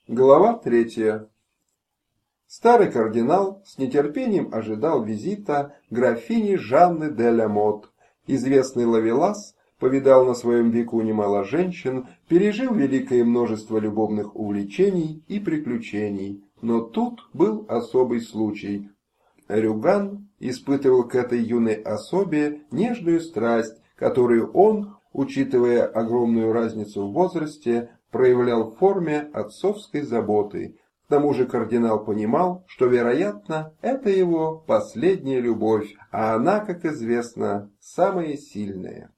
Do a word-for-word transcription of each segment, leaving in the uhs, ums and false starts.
Глава третья. Старый кардинал с нетерпением ожидал визита графини Жанны де ля Мот. Известный ловелас повидал на своем веку немало женщин, пережил великое множество любовных увлечений и приключений. Но тут был особый случай. Рюган испытывал к этой юной особе нежную страсть, которую он, учитывая огромную разницу в возрасте, проявлял в форме отцовской заботы. К тому же кардинал понимал, что, вероятно, это его последняя любовь, а она, как известно, самая сильная.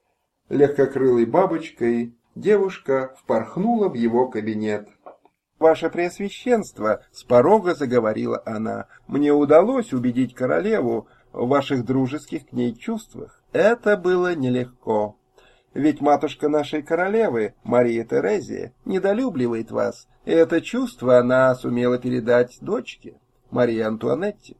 Легкокрылой бабочкой девушка впорхнула в его кабинет. «Ваше Преосвященство», — с порога заговорила она, — «мне удалось убедить королеву в ваших дружеских к ней чувствах. Это было нелегко. Ведь матушка нашей королевы, Мария Терезия, недолюбливает вас, и это чувство она сумела передать дочке, Марии Антуанетте».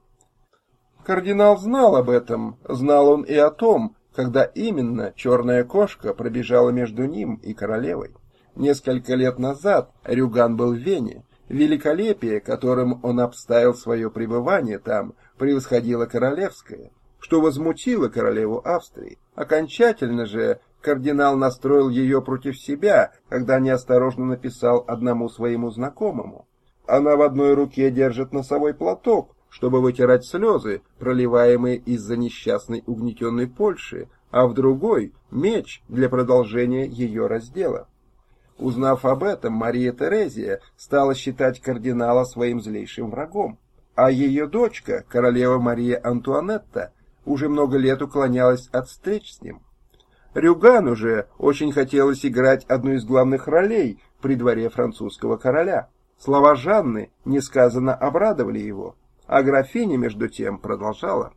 Кардинал знал об этом, знал он и о том, когда именно черная кошка пробежала между ним и королевой. Несколько лет назад Рюган был в Вене. Великолепие, которым он обставил свое пребывание там, превосходило королевское, что возмутило королеву Австрии. Окончательно же кардинал настроил ее против себя, когда неосторожно написал одному своему знакомому: «Она в одной руке держит носовой платок, чтобы вытирать слезы, проливаемые из-за несчастной угнетенной Польши, а в другой — меч для продолжения ее раздела». Узнав об этом, Мария Терезия стала считать кардинала своим злейшим врагом, а ее дочка, королева Мария Антуанетта, уже много лет уклонялась от встреч с ним. Рюгану же очень хотелось играть одну из главных ролей при дворе французского короля. Слова Жанны несказанно обрадовали его, а графиня, между тем, продолжала.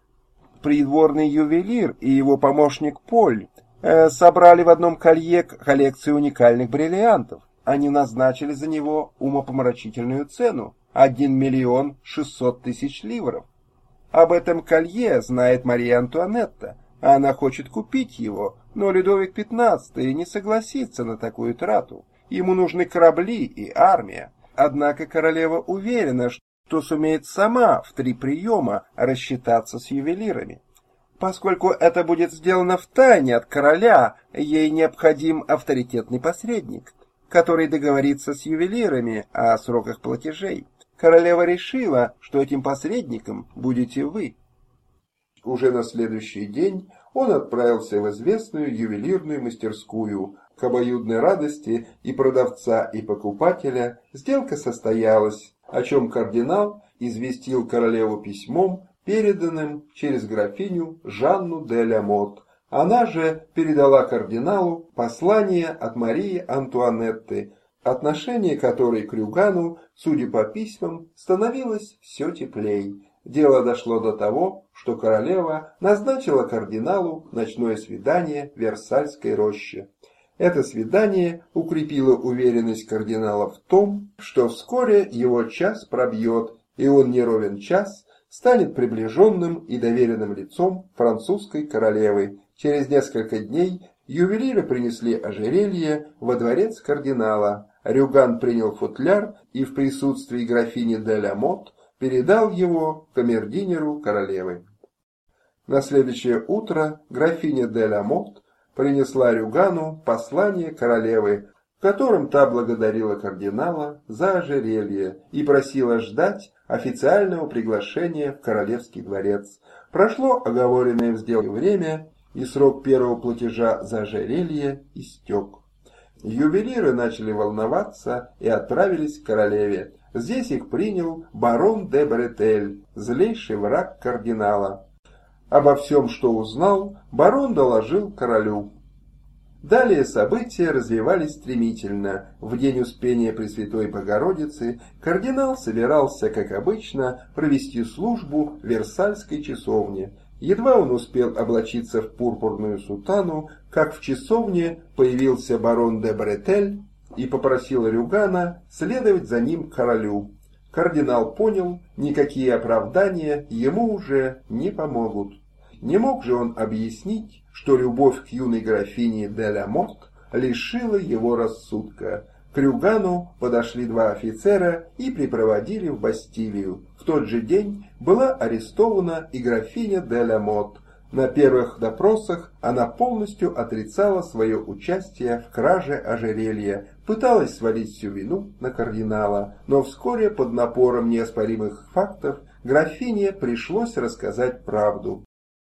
Придворный ювелир и его помощник Поль э, собрали в одном колье коллекцию уникальных бриллиантов. Они назначили за него умопомрачительную цену — один миллион шестьсот тысяч ливров. Об этом колье знает Мария Антуанетта. Она хочет купить его, но Людовик пятнадцатый не согласится на такую трату. Ему нужны корабли и армия. Однако королева уверена, что сумеет сама в три приема рассчитаться с ювелирами. Поскольку это будет сделано втайне от короля, ей необходим авторитетный посредник, который договорится с ювелирами о сроках платежей. Королева решила, что этим посредником будете вы. Уже на следующий день он отправился в известную ювелирную мастерскую. К обоюдной радости и продавца, и покупателя сделка состоялась, о чем кардинал известил королеву письмом, переданным через графиню Жанну де ля Мот. Она же передала кардиналу послание от Марии Антуанетты, отношение которой к Рюгану, судя по письмам, становилось все теплей. Дело дошло до того, что королева назначила кардиналу ночное свидание в Версальской роще. Это свидание укрепило уверенность кардинала в том, что вскоре его час пробьет, и он не ровен час станет приближенным и доверенным лицом французской королевы. Через несколько дней ювелиры принесли ожерелье во дворец кардинала. Рюган принял футляр и в присутствии графини де ля Мот передал его камердинеру королевы. На следующее утро графиня де ля Мот принесла Рюгану послание королевы, в котором та благодарила кардинала за ожерелье и просила ждать официального приглашения в королевский дворец. Прошло оговоренное в сделке время, и срок первого платежа за ожерелье истек. Ювелиры начали волноваться и отправились к королеве. Здесь их принял барон де Бретель, злейший враг кардинала. Обо всем, что узнал, барон доложил королю. Далее события развивались стремительно. В день Успения Пресвятой Богородицы кардинал собирался, как обычно, провести службу в Версальской часовне. Едва он успел облачиться в пурпурную сутану, как в часовне появился барон де Бретель и попросил Рюгана следовать за ним к королю. Кардинал понял, никакие оправдания ему уже не помогут. Не мог же он объяснить, что любовь к юной графине де ля Мот лишила его рассудка. К Рюгану подошли два офицера и припроводили в Бастилию. В тот же день была арестована и графиня де ля Мот. На первых допросах она полностью отрицала свое участие в краже ожерелья, пыталась свалить всю вину на кардинала, но вскоре под напором неоспоримых фактов графине пришлось рассказать правду.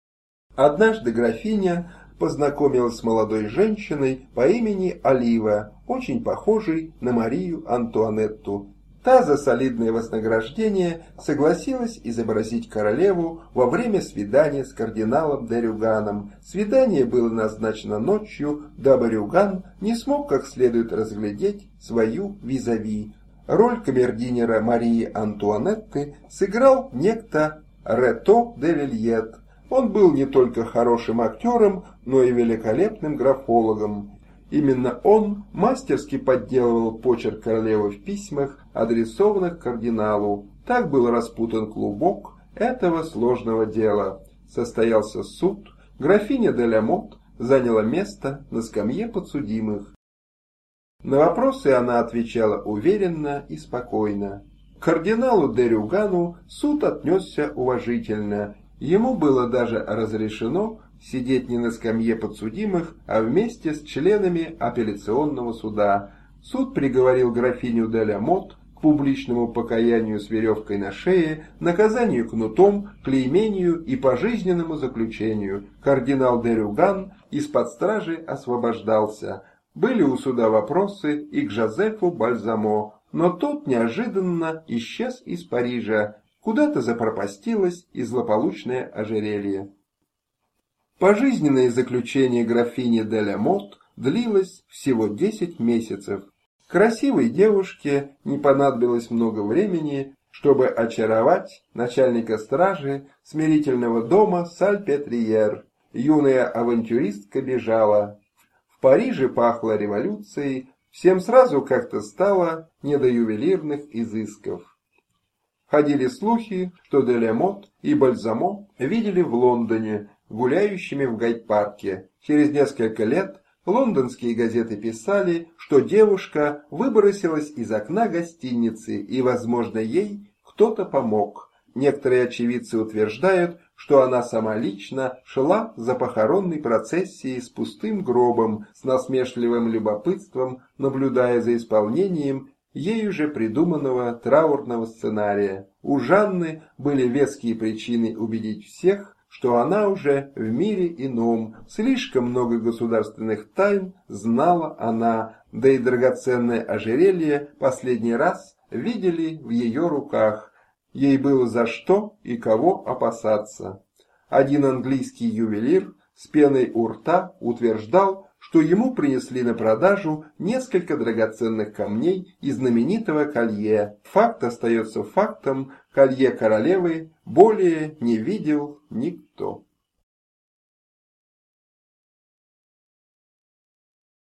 Однажды графиня познакомилась с молодой женщиной по имени Олива, очень похожей на Марию Антуанетту. Та за солидное вознаграждение согласилась изобразить королеву во время свидания с кардиналом де Рюганом. Свидание было назначено ночью, дабы Рюган не смог как следует разглядеть свою визави. Роль камердинера Марии Антуанетты сыграл некто Рето де Вильет. Он был не только хорошим актером, но и великолепным графологом. Именно он мастерски подделывал почерк королевы в письмах, адресованных кардиналу. Так был распутан клубок этого сложного дела. Состоялся суд, графиня де ля Мот заняла место на скамье подсудимых. На вопросы она отвечала уверенно и спокойно. К кардиналу де Рюгану суд отнесся уважительно. Ему было даже разрешено сидеть не на скамье подсудимых, а вместе с членами апелляционного суда. Суд приговорил графиню де ля Мот к публичному покаянию с веревкой на шее, наказанию кнутом, клеймению и пожизненному заключению. Кардинал де Рюган из-под стражи освобождался. Были у суда вопросы и к Жозефу Бальзамо, но тот неожиданно исчез из Парижа. Куда-то запропастилось и злополучное ожерелье. Пожизненное заключение графини де ля Мот длилось всего десять месяцев. Красивой девушке не понадобилось много времени, чтобы очаровать начальника стражи смирительного дома Сальпетриер. Юная авантюристка бежала. В Париже пахло революцией, всем сразу как-то стало не до ювелирных изысков. Ходили слухи, что де ля Мот и Бальзамо видели в Лондоне, гуляющими в Гайд-парке. Через несколько лет лондонские газеты писали, что девушка выбросилась из окна гостиницы и, возможно, ей кто-то помог. Некоторые очевидцы утверждают, что она сама лично шла за похоронной процессией с пустым гробом, с насмешливым любопытством, наблюдая за исполнением ею же придуманного траурного сценария. У Жанны были веские причины убедить всех, что она уже в мире ином. Слишком много государственных тайн знала она, да и драгоценное ожерелье последний раз видели в ее руках. Ей было за что и кого опасаться. Один английский ювелир с пеной у рта утверждал, что ему принесли на продажу несколько драгоценных камней из знаменитого колье. Факт остается фактом, колье королевы более не видел никто.